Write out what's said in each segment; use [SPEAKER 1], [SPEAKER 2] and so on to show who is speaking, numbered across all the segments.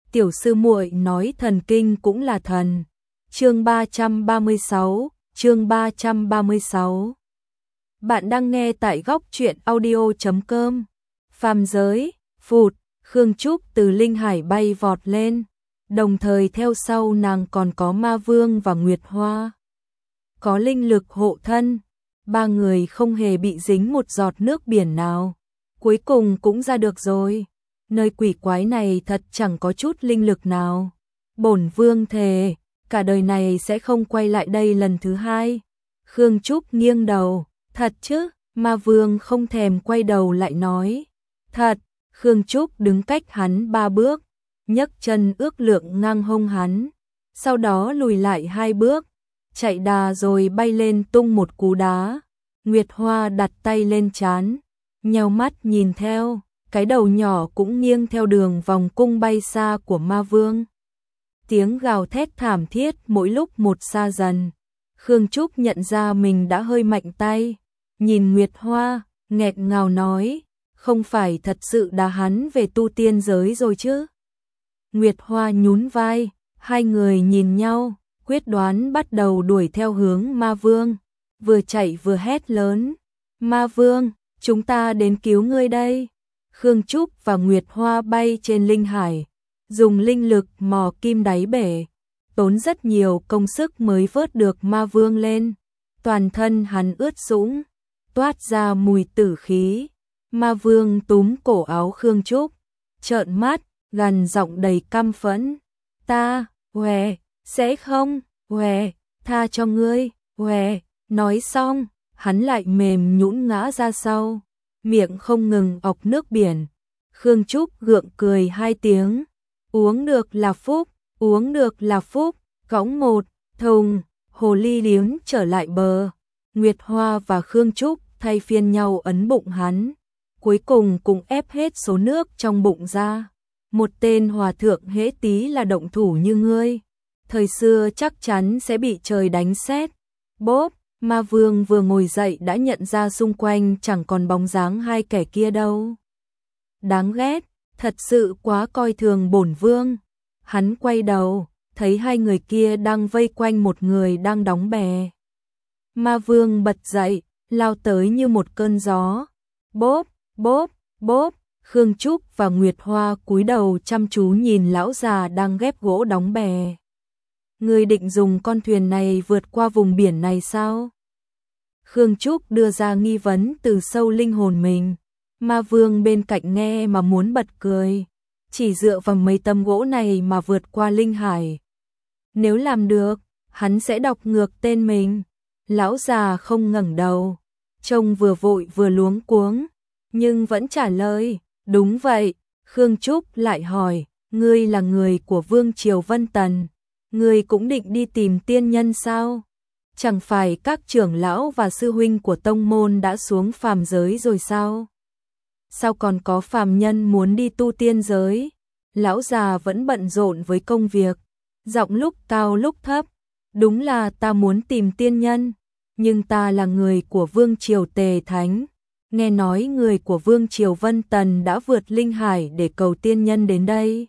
[SPEAKER 1] tiểu sư muội nói thần kinh cũng là thần. Chương 336. Bạn đang nghe tại góc truyện audio.com. Phàm giới, phụt, Khương Trúc từ linh hải bay vọt lên, đồng thời theo sau nàng còn có Ma Vương và Nguyệt Hoa. Có linh lực hộ thân, ba người không hề bị dính một giọt nước biển nào. Cuối cùng cũng ra được rồi. Nơi quỷ quái này thật chẳng có chút linh lực nào. Bổn vương thề, cả đời này sẽ không quay lại đây lần thứ hai. Khương Trúc nghiêng đầu, thật chứ? Ma Vương không thèm quay đầu lại nói. Thật. Khương Trúc đứng cách hắn 3 bước, nhấc chân ước lượng ngang hông hắn, sau đó lùi lại 2 bước, chạy đà rồi bay lên tung một cú đá. Nguyệt Hoa đặt tay lên trán, nheo mắt nhìn theo, cái đầu nhỏ cũng nghiêng theo đường vòng cung bay xa của Ma Vương. Tiếng gào thét thảm thiết mỗi lúc một xa dần. Khương Trúc nhận ra mình đã hơi mạnh tay, nhìn Nguyệt Hoa, nghẹt ngào nói, không phải thật sự đá hắn về tu tiên giới rồi chứ? Nguyệt Hoa nhún vai, hai người nhìn nhau, quyết đoán bắt đầu đuổi theo hướng Ma Vương, vừa chạy vừa hét lớn, Ma Vương, chúng ta đến cứu ngươi đây. Khương Trúc và Nguyệt Hoa bay trên linh hải, dùng linh lực mò kim đáy bể, tốn rất nhiều công sức mới vớt được Ma Vương lên. Toàn thân hắn ướt sũng, toát ra mùi tử khí. Ma Vương túm cổ áo Khương Trúc, trợn mắt, gằn giọng đầy căm phẫn. Ta, huề, sẽ không, huề, tha cho ngươi, huề. Nói xong, hắn lại mềm nhũn ngã ra sau, miệng không ngừng ọc nước biển. Khương Trúc gượng cười 2 tiếng, uống được là phúc, uống được là phúc. Cõng một thùng, hồ ly liếm trở lại bờ. Nguyệt Hoa và Khương Trúc thay phiên nhau ấn bụng hắn, cuối cùng cũng ép hết số nước trong bụng ra. Một tên hòa thượng hễ tí là động thủ như ngươi, thời xưa chắc chắn sẽ bị trời đánh sét. Bốp, Ma Vương vừa ngồi dậy đã nhận ra xung quanh chẳng còn bóng dáng hai kẻ kia đâu. Đáng ghét, thật sự quá coi thường bổn vương. Hắn quay đầu, thấy hai người kia đang vây quanh một người đang đóng bè. Ma Vương bật dậy, lao tới như một cơn gió. Bốp, bốp, bốp. Khương Trúc và Nguyệt Hoa cúi đầu chăm chú nhìn lão già đang ghép gỗ đóng bè. Ngươi định dùng con thuyền này vượt qua vùng biển này sao? Khương Trúc đưa ra nghi vấn từ sâu linh hồn mình. Ma Vương bên cạnh nghe mà muốn bật cười. Chỉ dựa vào mấy tấm gỗ này mà vượt qua linh hải. Nếu làm được, hắn sẽ đọc ngược tên mình. Lão già không ngẩng đầu, trông vừa vội vừa luống cuống, nhưng vẫn trả lời, đúng vậy. Khương Trúc lại hỏi, ngươi là người của Vương Triều Vân Tần, ngươi cũng định đi tìm tiên nhân sao? Chẳng phải các trưởng lão và sư huynh của tông môn đã xuống phàm giới rồi sao? Sao còn có phàm nhân muốn đi tu tiên giới? Lão già vẫn bận rộn với công việc, giọng lúc cao lúc thấp, đúng là ta muốn tìm tiên nhân, nhưng ta là người của Vương Triều Tề Thánh. Nghe nói người của Vương Triều Vân Tần đã vượt linh hải để cầu tiên nhân đến đây.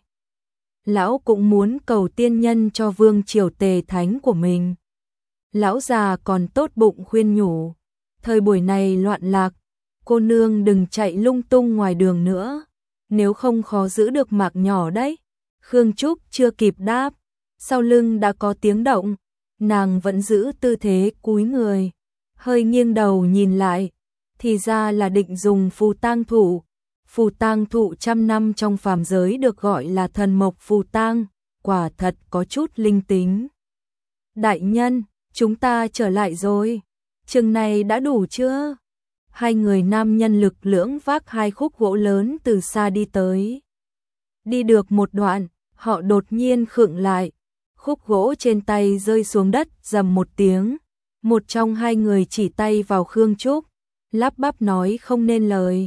[SPEAKER 1] Lão cũng muốn cầu tiên nhân cho Vương Triều Tề Thánh của mình. Lão già còn tốt bụng khuyên nhủ, thời buổi này loạn lạc, cô nương đừng chạy lung tung ngoài đường nữa, nếu không khó giữ được mạng nhỏ đấy. Khương Trúc chưa kịp đáp, sau lưng đã có tiếng động, nàng vẫn giữ tư thế cúi người, hơi nghiêng đầu nhìn lại, thì ra là định dùng phù tang thụ. Phù tang thụ 100 năm trong phàm giới được gọi là thần mộc phù tang, quả thật có chút linh tính. Đại nhân, chúng ta trở lại rồi, chừng này đã đủ chưa? Hai người nam nhân lực lưỡng vác 2 khúc gỗ lớn từ xa đi tới. Đi được một đoạn, họ đột nhiên khựng lại, khúc gỗ trên tay rơi xuống đất rầm một tiếng. Một trong hai người chỉ tay vào Khương Trúc, lắp bắp nói không nên lời.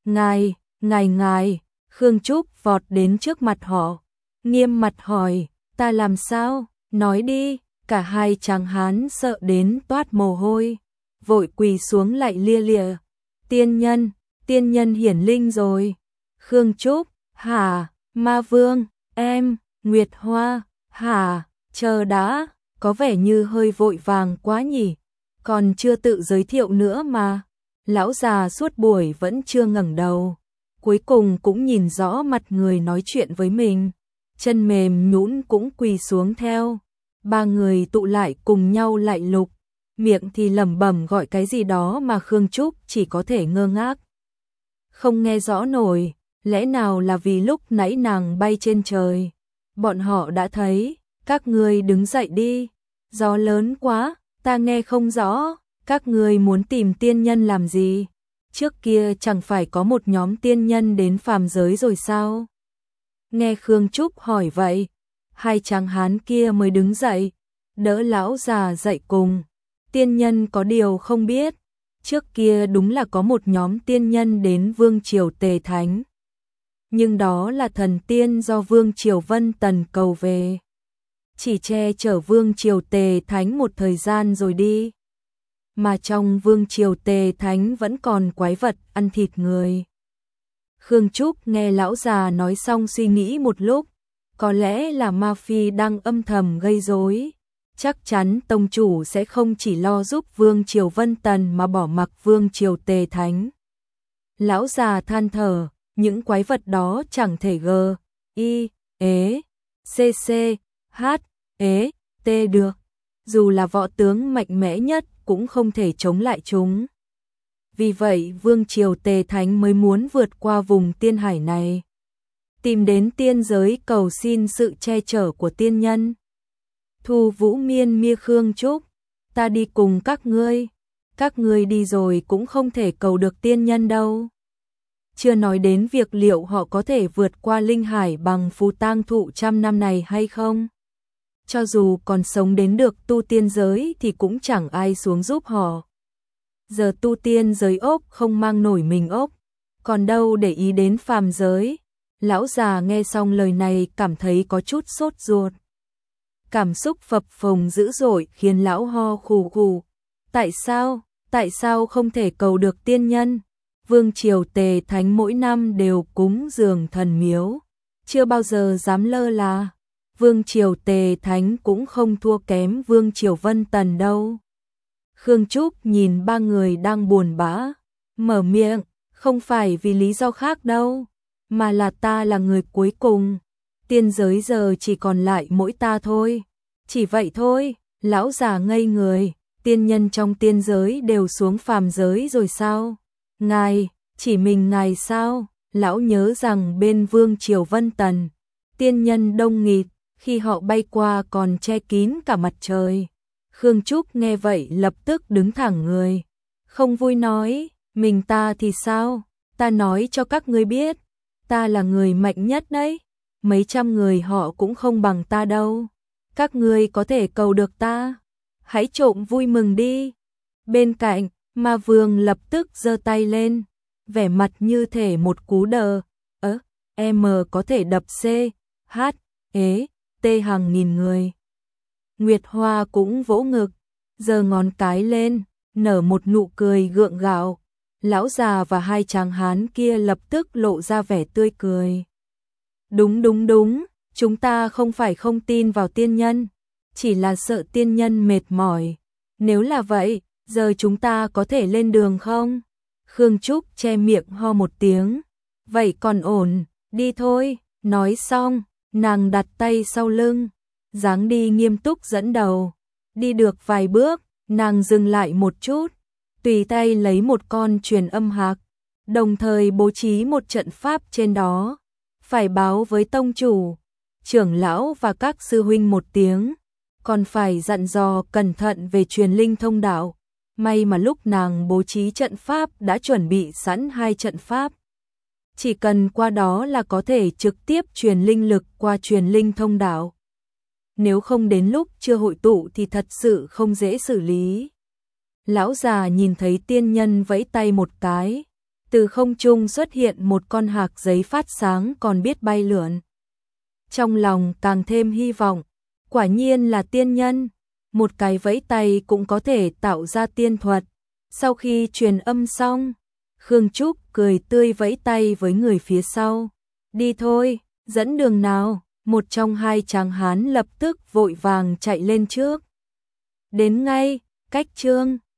[SPEAKER 1] Ngài. Khương Trúc vọt đến trước mặt họ, nghiêm mặt hỏi, ta làm sao? Nói đi. Cả hai chàng hán sợ đến toát mồ hôi, vội quỳ xuống lại lia lịa. Tiên nhân hiển linh rồi. Khương Trúc, hả? Ma Vương, Em, Nguyệt Hoa, hả, chờ đã, có vẻ như hơi vội vàng quá nhỉ, còn chưa tự giới thiệu nữa mà. Lão già suốt buổi vẫn chưa ngẩng đầu, cuối cùng cũng nhìn rõ mặt người nói chuyện với mình, chân mềm nhũn cũng quỳ xuống theo. Ba người tụ lại cùng nhau lại lục, miệng thì lẩm bẩm gọi cái gì đó mà Khương Trúc chỉ có thể ngơ ngác. Không nghe rõ nổi, lẽ nào là vì lúc nãy nàng bay trên trời, bọn họ đã thấy, các ngươi đứng dậy đi, gió lớn quá, ta nghe không rõ, các ngươi muốn tìm tiên nhân làm gì? Trước kia chẳng phải có một nhóm tiên nhân đến phàm giới rồi sao? Nghe Khương Trúc hỏi vậy, hai tráng hán kia mới đứng dậy, đỡ lão già dậy cùng. Tiên nhân có điều không biết, trước kia đúng là có một nhóm tiên nhân đến Vương Triều Tề Thánh. Nhưng đó là thần tiên do Vương Triều Vân Tần cầu về. Chỉ che chở Vương Triều Tề Thánh một thời gian rồi đi. Mà trong Vương Triều Tề Thánh vẫn còn quái vật ăn thịt người. Khương Trúc nghe lão già nói xong suy nghĩ một lúc, có lẽ là Ma Phi đang âm thầm gây rối. Chắc chắn tông chủ sẽ không chỉ lo giúp Vương Triều Vân Tần mà bỏ mặc Vương Triều Tề Thánh. Lão già than thở, những quái vật đó chẳng thể G.I.E.C.C.H.E.T được. Dù là võ tướng mạnh mẽ nhất cũng không thể chống lại chúng. Vì vậy Vương Triều Tề Thánh mới muốn vượt qua vùng tiên hải này, tìm đến tiên giới cầu xin sự che chở của tiên nhân. Thu Vũ Miên mia Khương Trúc, ta đi cùng các ngươi đi rồi cũng không thể cầu được tiên nhân đâu. Chưa nói đến việc liệu họ có thể vượt qua linh hải bằng phù tang thụ trăm năm này hay không. Cho dù còn sống đến được tu tiên giới thì cũng chẳng ai xuống giúp họ. Giờ tu tiên giới ốc không mang nổi mình ốc, còn đâu để ý đến phàm giới. Lão già nghe xong lời này cảm thấy có chút sốt ruột. Cảm xúc phập phồng dữ dội khiến lão ho khù khù. Tại sao không thể cầu được tiên nhân? Vương Triều Tề Thánh mỗi năm đều cúng dường thần miếu, chưa bao giờ dám lơ là. Vương Triều Tề Thánh cũng không thua kém Vương Triều Vân Tần đâu. Khương Trúc nhìn ba người đang buồn bã, mở miệng, không phải vì lý do khác đâu, mà là ta là người cuối cùng. Tiên giới giờ chỉ còn lại mỗi ta thôi. Chỉ vậy thôi, lão già ngây người, tiên nhân trong tiên giới đều xuống phàm giới rồi sao? Ngài, chỉ mình ngài sao? Lão nhớ rằng bên Vương Triều Vân Tần, tiên nhân đông nghịt, khi họ bay qua còn che kín cả mặt trời. Khương Trúc nghe vậy lập tức đứng thẳng người, không vui nói, mình ta thì sao? Ta nói cho các ngươi biết, ta là người mạnh nhất đấy, mấy trăm người họ cũng không bằng ta đâu. Các ngươi có thể cầu được ta, hãy trộm vui mừng đi. Bên cạnh, Ma Vương lập tức giơ tay lên, vẻ mặt như thể một cú đờ, M có thể đập C, H, E, T hàng nghìn người. Nguyệt Hoa cũng vỗ ngực, giơ ngón cái lên, nở một nụ cười gượng gạo. Lão già và hai tráng hán kia lập tức lộ ra vẻ tươi cười. Đúng, chúng ta không phải không tin vào tiên nhân, chỉ là sợ tiên nhân mệt mỏi. Nếu là vậy, giờ chúng ta có thể lên đường không? Khương Trúc che miệng ho một tiếng. Vậy còn ổn, đi thôi. Nói xong, nàng đặt tay sau lưng, dáng đi nghiêm túc dẫn đầu. Đi được vài bước, nàng dừng lại một chút, tùy tay lấy một con truyền âm hạc, đồng thời bố trí một trận pháp trên đó. Phải báo với tông chủ, trưởng lão và các sư huynh một tiếng, còn phải dặn dò cẩn thận về truyền linh thông đạo. May mà lúc nàng bố trí trận pháp đã chuẩn bị sẵn hai trận pháp. Chỉ cần qua đó là có thể trực tiếp truyền linh lực qua truyền linh thông đạo. Nếu không đến lúc chưa hội tụ thì thật sự không dễ xử lý. Lão già nhìn thấy tiên nhân vẫy tay một cái, từ không trung xuất hiện một con hạc giấy phát sáng còn biết bay lượn. Trong lòng càng thêm hy vọng, quả nhiên là tiên nhân, một cái vẫy tay cũng có thể tạo ra tiên thuật. Sau khi truyền âm xong, Khương Trúc cười tươi vẫy tay với người phía sau. Đi thôi, dẫn đường nào. một trong hai tráng hán lập tức vội vàng chạy lên trước. Đến ngay, cách Trương